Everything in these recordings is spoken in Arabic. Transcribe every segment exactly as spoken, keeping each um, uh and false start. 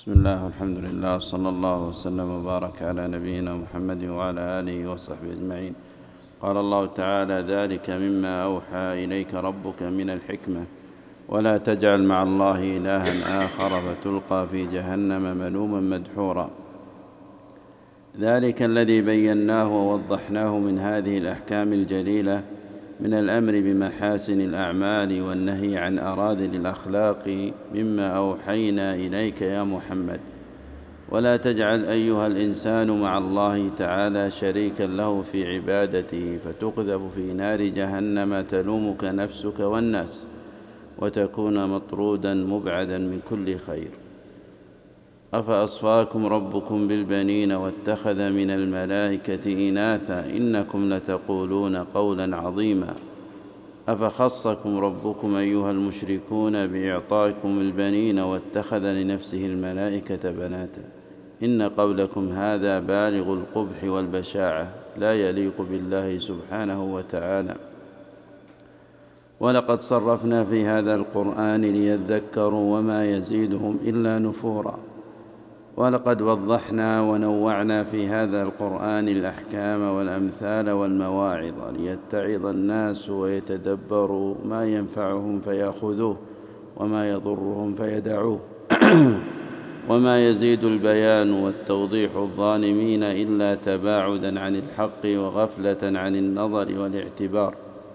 بسم الله والحمد لله صلى الله وسلم وبارك على نبينا محمد وعلى آله وصحبه أجمعين. قال الله تعالى: ذلك مما أوحى إليك ربك من الحكمة ولا تجعل مع الله إلها آخر فتلقى في جهنم ملوما مدحورا. ذلك الذي بيناه ووضحناه من هذه الأحكام الجليلة من الأمر بمحاسن الأعمال والنهي عن أراذل الأخلاق مما أوحينا إليك يا محمد. ولا تجعل أيها الإنسان مع الله تعالى شريكا له في عبادته فتقذف في نار جهنم تلومك نفسك والناس وتكون مطرودا مبعدا من كل خير. أفأصفاكم ربكم بالبنين واتخذ من الملائكة إناثا إنكم لتقولون قولا عظيما. أفخصكم ربكم أيها المشركون بإعطائكم البنين واتخذ لنفسه الملائكة بناتا إن قولكم هذا بالغ القبح والبشاعة لا يليق بالله سبحانه وتعالى. ولقد صرفنا في هذا القرآن ليذكروا وما يزيدهم إلا نفورا. ولقد وضحنا ونوعنا في هذا القرآن الأحكام والأمثال والمواعظ ليتعظ الناس ويتدبروا ما ينفعهم فيأخذوه وما يضرهم فيدعوه وما يزيد البيان والتوضيح الظالمين إلا تباعدا عن الحق وغفلة عن النظر والاعتبار.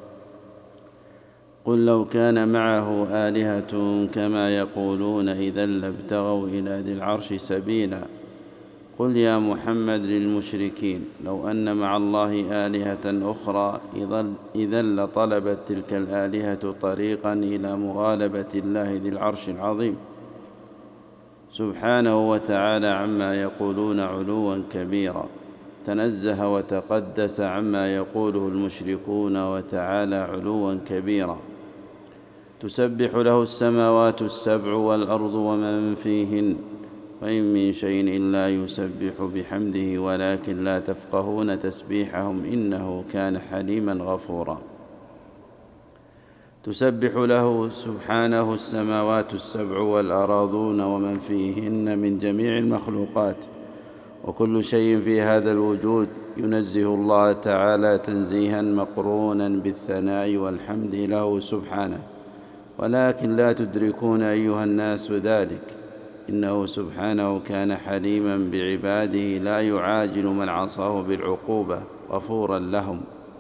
قل لو كان معه آلهة كما يقولون إذا لابتغوا إلى ذي العرش سبيلا. قل يا محمد للمشركين لو أن مع الله آلهة أخرى إذا لطلبت تلك الآلهة طريقا إلى مغالبة الله ذي العرش العظيم سبحانه وتعالى عما يقولون علوا كبيرا. تنزه وتقدس عما يقوله المشركون وتعالى علوا كبيرا. تسبح له السماوات السبع والأرض ومن فيهن وإن من شيء إلا يسبح بحمده ولكن لا تفقهون تسبيحهم إنه كان حليما غفورا. تسبح له سبحانه السماوات السبع والأراضون ومن فيهن من جميع المخلوقات وكل شيء في هذا الوجود ينزه الله تعالى تنزيها مقرونا بالثناء والحمد له سبحانه ولكن لا تدركون أيها الناس ذلك. إنه سبحانه كان حليما بعباده لا يعاجل من عصاه بالعقوبة غفورا لهم.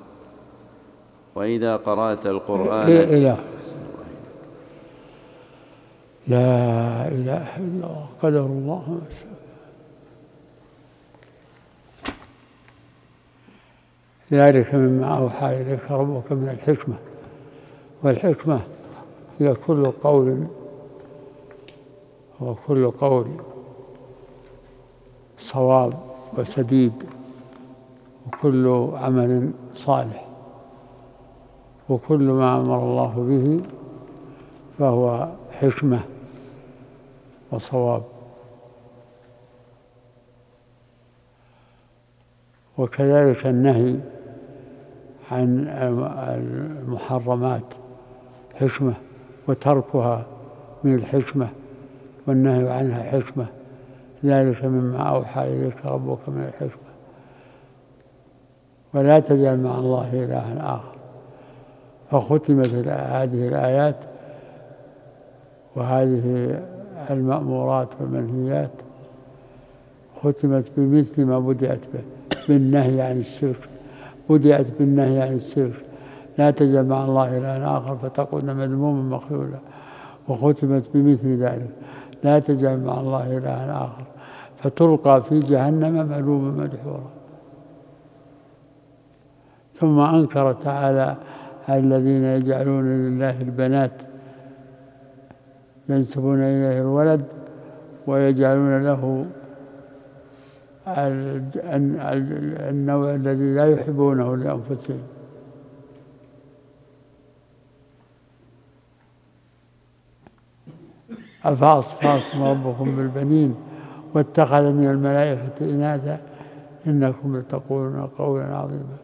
وإذا قرأت القرآن إله لا إله إلا الله قدر الله ما شاء. ذلك مما أوحى إليك ربك من الحكمة. والحكمة هي كل قول وكل قول صواب وسديد وكل عمل صالح وكل ما أمر الله به فهو حكمة وصواب. وكذلك النهي عن المحرمات حكمة وتركها من الحكمة والنهي عنها حكمة. ذلك مما أوحى إليك ربك من الحكمة. ولا تجعل مع الله إلها آخر. فختمت هذه الآيات وهذه المأمورات والمنهيات ختمت بمثل ما بدأت به بالنهي عن الشرك. بدأت بالنهي عن الشرك لا تجعل مع الله إلها آخر فتكون مذموما مخذولا. وختمت بمثل ذلك لا تجعل مع الله إلها آخر فتلقى في جهنم ملوما مدحورا. ثم أنكر تعالى الذين يجعلون لله البنات ينسبون إليه الولد ويجعلون له النوع الذي لا يحبونه لأنفسهم. أفأصفاكم ربكم بالبنين واتخذ من الملائكة إناثا إنكم لتقولون قولا عظيما.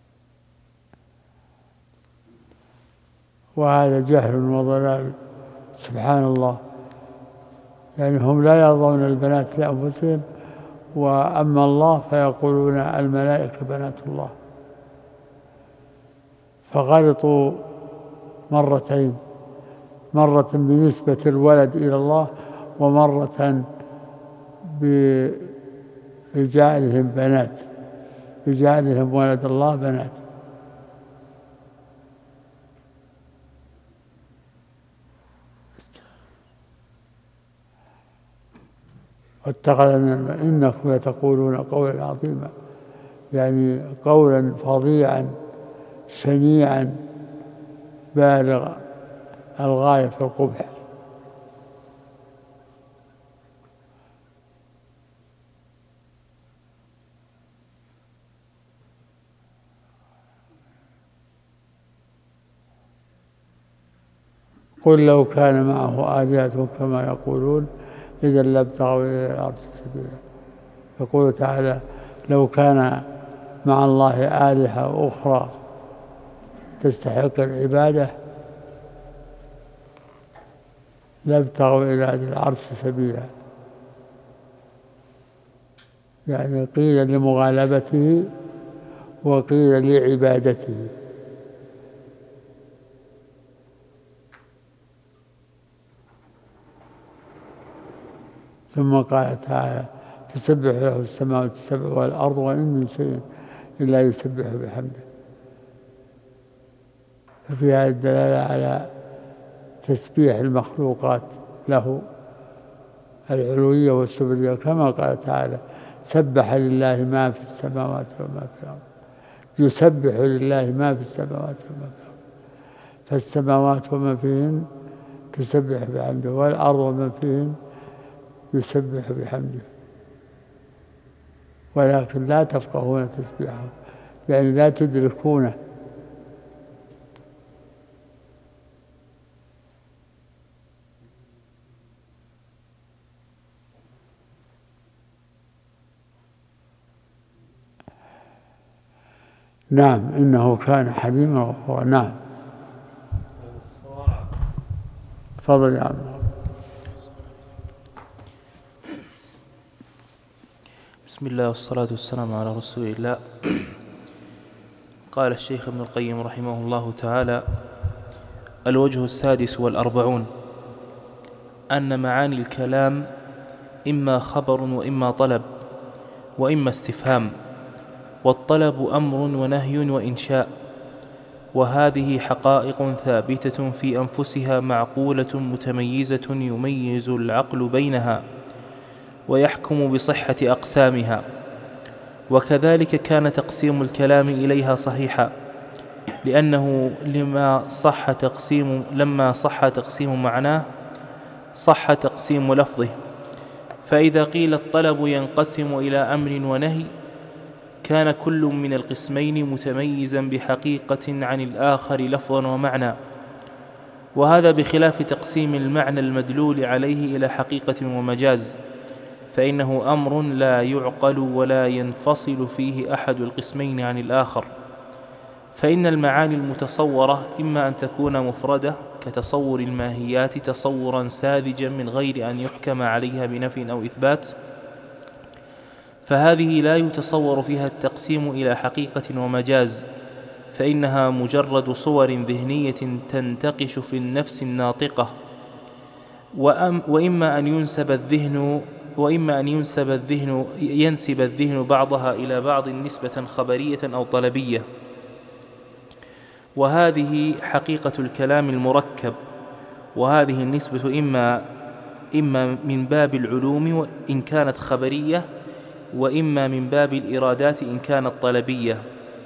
وهذا جهل وضلال سبحان الله، يعني هم لا يرضون البنات لأنفسهم، وأما الله فيقولون الملائكة بنات الله. فغلطوا مرتين، مرة بنسبة الولد إلى الله، ومرة بجعلهم بنات، بجعلهم ولد الله بنات. واتخذ من إنكم لتقولون قولا عظيما، يعني قولا فظيعا شنيعا بالغ الغاية في القبح. قل لو كان معه آلهة كما يقولون إذا لابتغوا إلى العرش سبيلا. يقول تعالى لو كان مع الله آلهة أخرى تستحق العبادة لابتغوا إلى العرش سبيلا، يعني قيل لمغالبته وقيل لعبادته. ثم قال تعالى تسبح له السماوات السبع والأرض وإن من شيء إلا يسبح بحمده. ففي هذه الدلالة على تسبيح المخلوقات له العلوية والسفلية، كما قال تعالى سبح لله ما في السماوات وما في الأرض. يسبح لله ما في السماوات وما في الأرض، فالسماوات وما فيهن تسبح بحمده، والأرض وما فيهن يسبح بحمده، ولكن لا تفقهون تسبيحه، يعني لا تدركونه. نعم إنه كان حليما غفورا. نعم تفضل يا عم. بسم الله والصلاة والسلام على رسول الله. قال الشيخ ابن القيم رحمه الله تعالى: الوجه السادس والأربعون أن معاني الكلام إما خبر وإما طلب وإما استفهام، والطلب أمر ونهي وإنشاء، وهذه حقائق ثابتة في أنفسها معقولة متميزة يميز العقل بينها ويحكم بصحة أقسامها. وكذلك كان تقسيم الكلام إليها صحيحا، لأنه لما صح تقسيم لما صح تقسيم معناه صح تقسيم لفظه. فإذا قيل الطلب ينقسم إلى أمر ونهي كان كل من القسمين متميزا بحقيقة عن الآخر لفظا ومعنى، وهذا بخلاف تقسيم المعنى المدلول عليه إلى حقيقة ومجاز، فإنه أمر لا يعقل ولا ينفصل فيه أحد القسمين عن الآخر. فإن المعاني المتصورة إما أن تكون مفردة كتصور الماهيات تصورا ساذجا من غير أن يحكم عليها بنفي أو إثبات، فهذه لا يتصور فيها التقسيم إلى حقيقة ومجاز، فإنها مجرد صور ذهنية تنتقش في النفس الناطقة. وإما أن ينسب الذهن وإما أن ينسب الذهن ينسب الذهن بعضها إلى بعض نسبة خبرية أو طلبية، وهذه حقيقة الكلام المركب. وهذه النسبة إما إما من باب العلوم إن كانت خبرية، وإما من باب الإرادات إن كانت طلبية.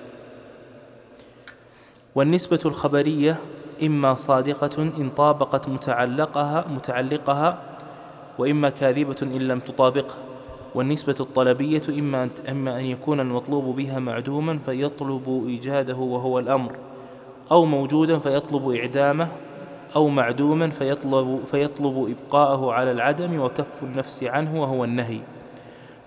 والنسبة الخبرية إما صادقة إن طابقت متعلقها متعلقها وإما كاذبة إن لم تطابقه. والنسبة الطلبية إما أما أن يكون المطلوب بها معدوما فيطلب إيجاده وهو الأمر، أو موجودا فيطلب إعدامه، أو معدوما فيطلب, فيطلب إبقاءه على العدم وكف النفس عنه وهو النهي.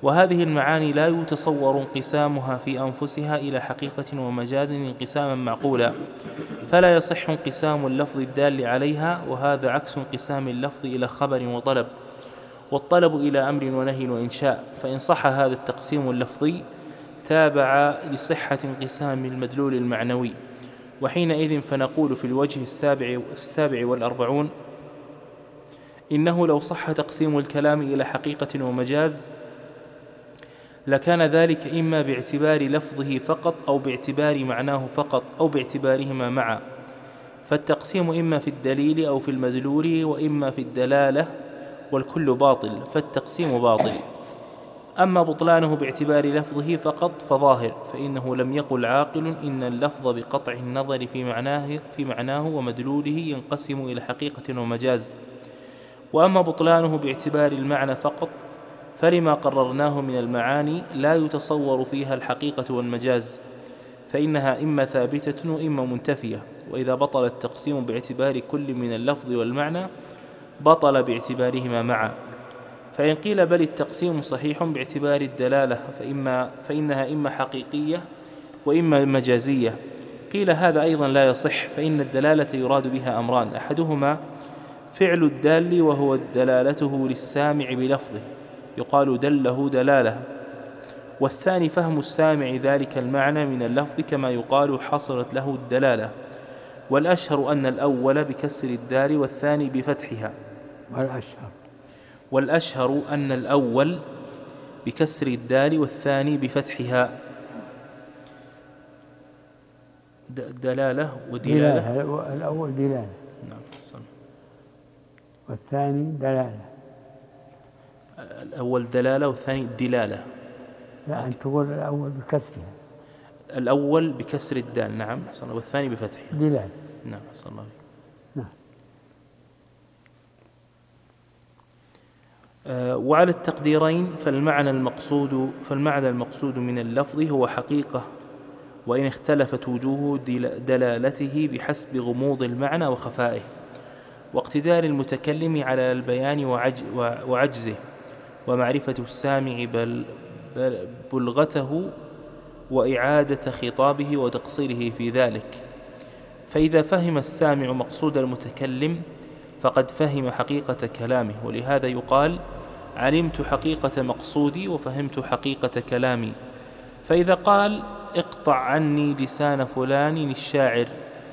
وهذه المعاني لا يتصور انقسامها في أنفسها إلى حقيقة ومجاز انقساما معقولا، فلا يصح انقسام اللفظ الدال عليها، وهذا عكس انقسام اللفظ إلى خبر وطلب، والطلب إلى أمر ونهي وإنشاء. فإن صح هذا التقسيم اللفظي تابع لصحة انقسام المدلول المعنوي، وحينئذ فنقول في الوجه السابع, السابع والأربعون: إنه لو صح تقسيم الكلام إلى حقيقة ومجاز لكان ذلك إما باعتبار لفظه فقط أو باعتبار معناه فقط أو باعتبارهما معا، فالتقسيم إما في الدليل أو في المدلول وإما في الدلالة، والكل باطل، فالتقسيم باطل. أما بطلانه باعتبار لفظه فقط فظاهر، فإنه لم يقل عاقل إن اللفظ بقطع النظر في معناه, في معناه ومدلوله ينقسم إلى حقيقة ومجاز. وأما بطلانه باعتبار المعنى فقط فلما قررناه من المعاني لا يتصور فيها الحقيقة والمجاز، فإنها إما ثابتة وإما منتفية. وإذا بطل التقسيم باعتبار كل من اللفظ والمعنى بطل باعتبارهما معا. فإن قيل بل التقسيم صحيح باعتبار الدلالة فإما فإنها إما حقيقية وإما مجازية، قيل هذا أيضا لا يصح، فإن الدلالة يراد بها أمران: أحدهما فعل الدال وهو دلالته للسامع بلفظه يقال دله دلالة، والثاني فهم السامع ذلك المعنى من اللفظ كما يقال حصلت له الدلالة. والأشهر أن الأول بكسر الدال والثاني بفتحها. والأشهر والأشهر أن الأول بكسر الدال والثاني بفتحها. دلالة ودلالة. دلالة. الأول دلالة. نعم صح. والثاني دلالة. الأول دلالة والثاني دلالة. لا أن تقول الأول بكسرها. الأول بكسر الدال نعم صح، والثاني بفتحها دلالة. نعم صح الله. نعم. آه وعلى التقديرين فالمعنى المقصود فالمعنى المقصود من اللفظ هو حقيقة، وإن اختلفت وجوه دلالته بحسب غموض المعنى وخفائه واقتدار المتكلم على البيان وعجزه ومعرفة السامع بل بلغته وإعادة خطابه وتقصيره في ذلك. فإذا فهم السامع مقصود المتكلم فقد فهم حقيقة كلامه، ولهذا يقال علمت حقيقة مقصودي وفهمت حقيقة كلامي. فإذا قال اقطع عني لسان فلان الشاعر،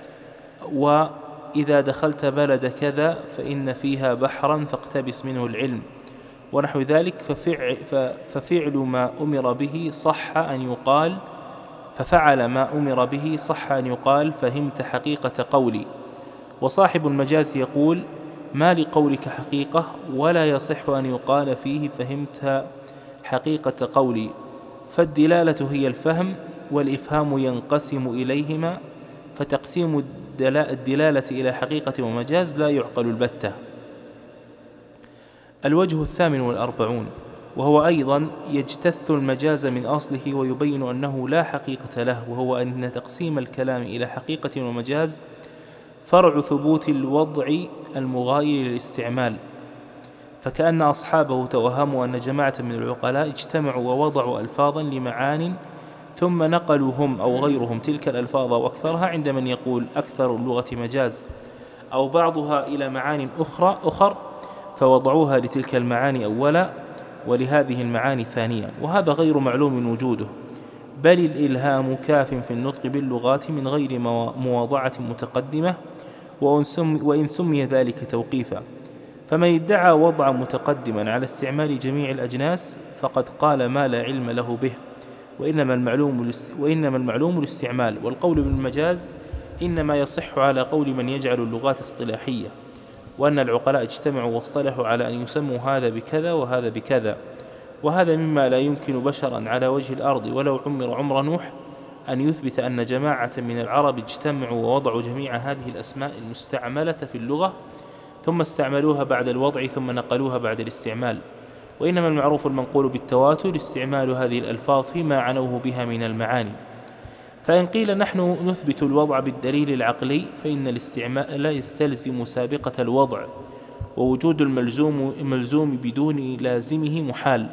وإذا دخلت بلد كذا فإن فيها بحرا فاقتبس منه العلم ونحو ذلك، ففعل, ففعل ما أمر به صح أن يقال ففعل ما أمر به صح أن يقال فهمت حقيقة قولي. وصاحب المجاز يقول ما لقولك حقيقة، ولا يصح أن يقال فيه فهمت حقيقة قولي. فالدلالة هي الفهم، والإفهام ينقسم إليهما، فتقسيم الدلالة إلى حقيقة ومجاز لا يعقل البتة. الوجه الثامن والأربعون، وهو أيضا يجتث المجاز من أصله ويبين أنه لا حقيقة له، وهو أن تقسيم الكلام إلى حقيقة ومجاز فرع ثبوت الوضع المغاير للاستعمال، فكأن أصحابه توهموا أن جماعة من العقلاء اجتمعوا ووضعوا ألفاظا لمعان ثم نقلوا هم أو غيرهم تلك الألفاظ وأكثرها عند من يقول أكثر اللغة مجاز أو بعضها إلى معان أخرى أخر فوضعوها لتلك المعاني أولا ولهذه المعاني ثانيا، وهذا غير معلوم وجوده، بل الإلهام كاف في النطق باللغات من غير مواضعة متقدمة، وإن سمي ذلك توقيفا. فمن ادعى وضعا متقدما على استعمال جميع الأجناس فقد قال ما لا علم له به، وإنما المعلوم وإنما المعلوم الاستعمال. والقول بالمجاز إنما يصح على قول من يجعل اللغات اصطلاحية، وأن العقلاء اجتمعوا واصطلحوا على أن يسموا هذا بكذا وهذا بكذا، وهذا مما لا يمكن بشرا على وجه الأرض ولو عمر عمر نوح أن يثبت أن جماعة من العرب اجتمعوا ووضعوا جميع هذه الأسماء المستعملة في اللغة ثم استعملوها بعد الوضع ثم نقلوها بعد الاستعمال. وإنما المعروف المنقول بالتواتر استعمال هذه الألفاظ فيما عنوه بها من المعاني. فإن قيل نحن نثبت الوضع بالدليل العقلي فإن الاستعمال لا يستلزم سابقة الوضع، ووجود الملزوم, الملزوم بدون لازمه محال،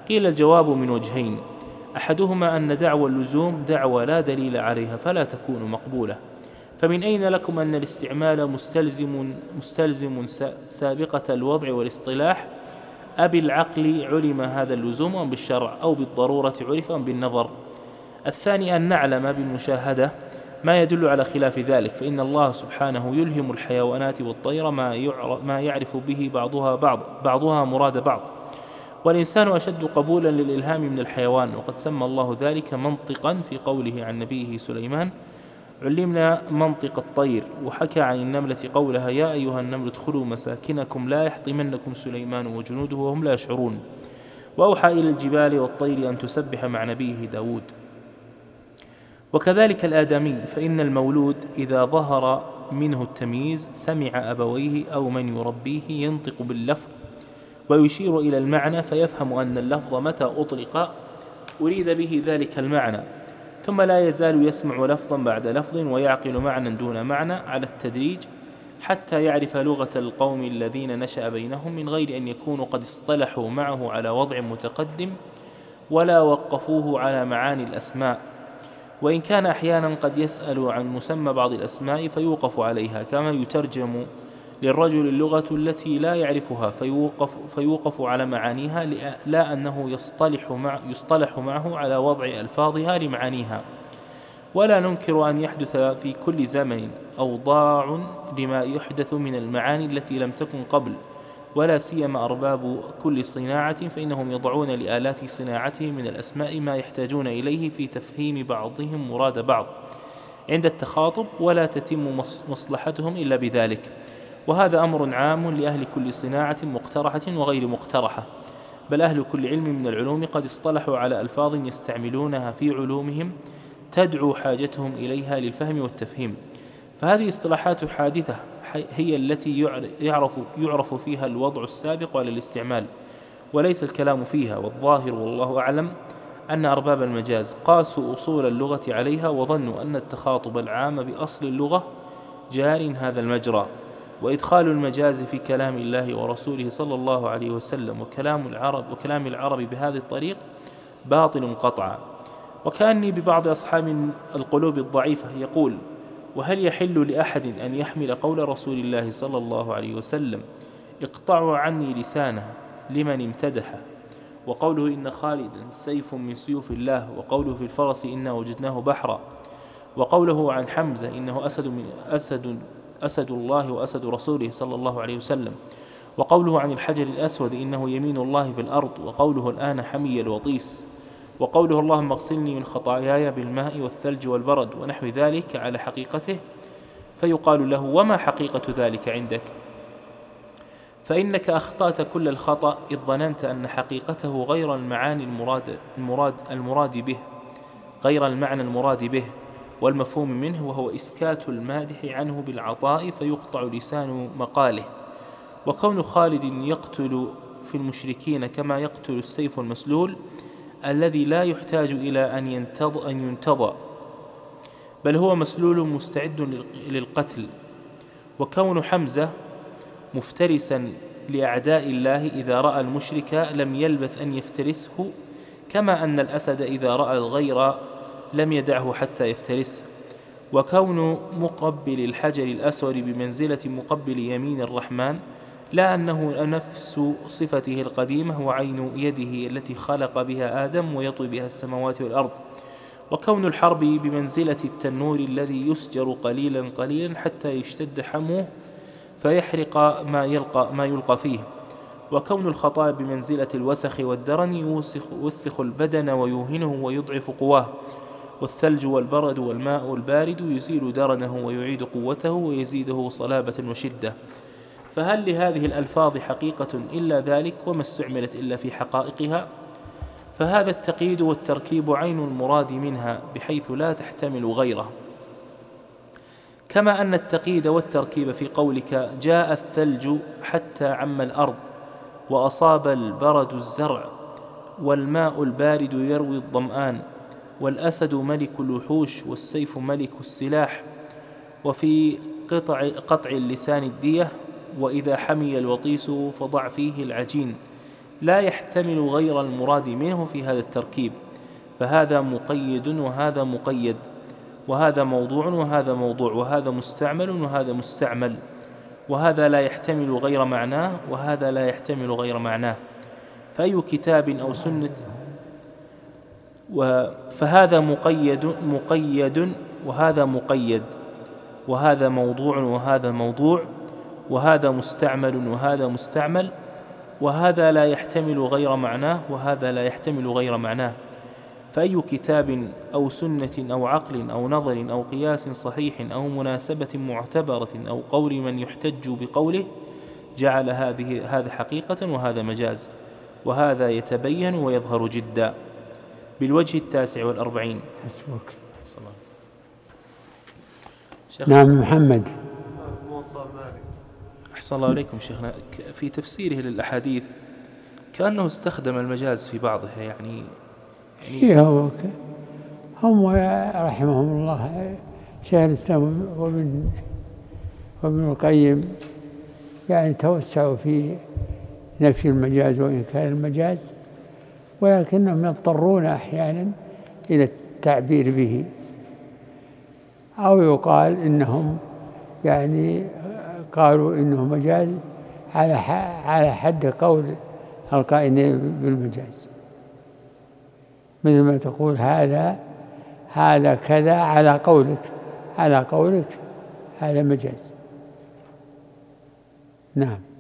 قيل الجواب من وجهين: أحدهما أن دعوى اللزوم دعوى لا دليل عليها فلا تكون مقبولة، فمن أين لكم أن الاستعمال مستلزم, مستلزم سابقة الوضع والاصطلاح؟ أبي العقل علم هذا اللزوم أم بالشرع، أو بالضرورة عرف أم بالنظر؟ الثاني أن نعلم بالمشاهدة ما يدل على خلاف ذلك، فإن الله سبحانه يلهم الحيوانات والطير ما يعرف به بعضها بعض بعضها مراد بعض، والإنسان أشد قبولا للإلهام من الحيوان، وقد سمى الله ذلك منطقا في قوله عن نبيه سليمان: علمنا منطق الطير. وحكى عن النملة قولها: يا أيها النمل ادخلوا مساكنكم لا يحطمنكم سليمان وجنوده وهم لا يشعرون. وأوحى إلى الجبال والطير أن تسبح مع نبيه داود. وكذلك الآدمي، فإن المولود إذا ظهر منه التمييز سمع أبويه أو من يربيه ينطق باللفظ ويشير إلى المعنى، فيفهم أن اللفظ متى أطلق أريد به ذلك المعنى، ثم لا يزال يسمع لفظا بعد لفظ ويعقل معنى دون معنى على التدريج، حتى يعرف لغة القوم الذين نشأ بينهم من غير أن يكونوا قد اصطلحوا معه على وضع متقدم ولا وقفوه على معاني الأسماء، وإن كان أحيانا قد يسأل عن مسمى بعض الأسماء فيوقف عليها، كما يترجم للرجل اللغة التي لا يعرفها فيوقف, فيوقف على معانيها، لا أنه يصطلح, مع يصطلح معه على وضع ألفاظها لمعانيها. ولا ننكر أن يحدث في كل زمن أوضاع لما يحدث من المعاني التي لم تكن قبل، ولا سيما أرباب كل صناعة، فإنهم يضعون لآلات صناعتهم من الأسماء ما يحتاجون إليه في تفهيم بعضهم مراد بعض عند التخاطب، ولا تتم مصلحتهم إلا بذلك. وهذا أمر عام لأهل كل صناعة مقترحة وغير مقترحة، بل أهل كل علم من العلوم قد اصطلحوا على ألفاظ يستعملونها في علومهم تدعو حاجتهم إليها للفهم والتفهيم، فهذه اصطلاحات حادثة هي التي يعرف, يعرف فيها الوضع السابق على الاستعمال، وليس الكلام فيها. والظاهر والله أعلم أن أرباب المجاز قاسوا أصول اللغة عليها، وظنوا أن التخاطب العام بأصل اللغة جار هذا المجرى، وإدخال المجاز في كلام الله ورسوله صلى الله عليه وسلم وكلام العرب, وكلام العرب بهذه الطريق باطل قطعا. وكأني ببعض أصحاب القلوب الضعيفة يقول: وهل يحل لأحد أن يحمل قول رسول الله صلى الله عليه وسلم: اقطعوا عني لسانه لمن امتدحه، وقوله إن خالدا سيف من سيوف الله، وقوله في الفرس إنا وجدناه بحرا، وقوله عن حمزة إنه أسد, من أسد, أسد الله وأسد رسوله صلى الله عليه وسلم، وقوله عن الحجر الأسود إنه يمين الله في الأرض، وقوله الآن حمي الوطيس، وقوله اللهم اغسلني من خطاياي بالماء والثلج والبرد، ونحو ذلك على حقيقته، فيقال له: وما حقيقة ذلك عندك؟ فإنك أخطأت كل الخطأ إذ ظننت أن حقيقته غير المعاني المراد, المراد, المراد به غير المعنى المراد به والمفهوم منه، وهو إسكات المادح عنه بالعطاء فيقطع لسان مقاله. وكون خالد يقتل في المشركين كما يقتل السيف المسلول الذي لا يحتاج إلى أن ينتض أن ينتضى، بل هو مسلول مستعد للقتل. وكون حمزة مفترسا لأعداء الله إذا رأى المشرك لم يلبث أن يفترسه، كما أن الأسد إذا رأى الغير لم يدعه حتى يفترسه. وكون مقبل الحجر الأسود بمنزلة مقبل يمين الرحمن، لا أنه نفس صفته القديمة وعين يده التي خلق بها آدم ويطوي بها السماوات والأرض. وكون الحرب بمنزلة التنور الذي يسجر قليلا قليلا حتى يشتد حموه فيحرق ما يلقى, ما يلقى فيه. وكون الخطاء بمنزلة الوسخ والدرن يوسخ, يوسخ البدن ويوهنه ويضعف قواه. والثلج والبرد والماء البارد يزيل درنه ويعيد قوته ويزيده صلابة وشدة. فهل لهذه الألفاظ حقيقة إلا ذلك، وما استعملت إلا في حقائقها؟ فهذا التقييد والتركيب عين المراد منها بحيث لا تحتمل غيره. كما أن التقييد والتركيب في قولك جاء الثلج حتى عم الأرض، وأصاب البرد الزرع، والماء البارد يروي الظمآن، والأسد ملك الوحوش، والسيف ملك السلاح، وفي قطع, قطع اللسان الدية، وإذا حمي الوطيس فضع فيه العجين، لا يحتمل غير المراد منه في هذا التركيب، فهذا مقيد وهذا مقيد، وهذا موضوع وهذا موضوع، وهذا مستعمل وهذا مستعمل، وهذا لا يحتمل غير معناه وهذا لا يحتمل غير معناه. فأي كتاب أو سنة فهذا مقيد مقيد وهذا مقيد، وهذا موضوع وهذا موضوع، وهذا مستعمل وهذا مستعمل، وهذا لا يحتمل غير معناه وهذا لا يحتمل غير معناه. فأي كتاب أو سنة أو عقل أو نظر أو قياس صحيح أو مناسبة معتبرة أو قول من يحتج بقوله جعل هذه هذا حقيقة وهذا مجاز، وهذا يتبين ويظهر جدا. بالوجه التاسع والأربعين. نعم محمد. أحسن الله عليكم شيخنا. في تفسيره للأحاديث كأنه استخدم المجاز في بعضها، يعني يعني هو هم رحمهم الله شيخ الإسلام وابن وابن القيم يعني توسعوا في نفي المجاز وإنكار المجاز، ولكنهم يضطرون أحيانا إلى التعبير به، أو يقال إنهم يعني قالوا إنه مجاز على على حد قول القائلين بالمجاز، مثل ما تقول هذا هذا كذا على قولك على قولك هذا مجاز. نعم.